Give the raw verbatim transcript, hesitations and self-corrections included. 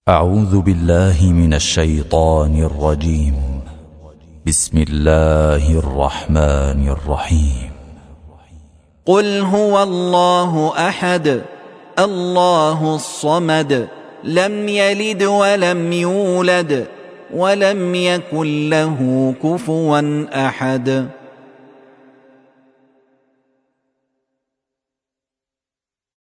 أعوذ بالله من الشيطان الرجيم. بسم الله الرحمن الرحيم. قل هو الله أحد الله الصمد لم يلد ولم يولد ولم يكن له كفوا أحد.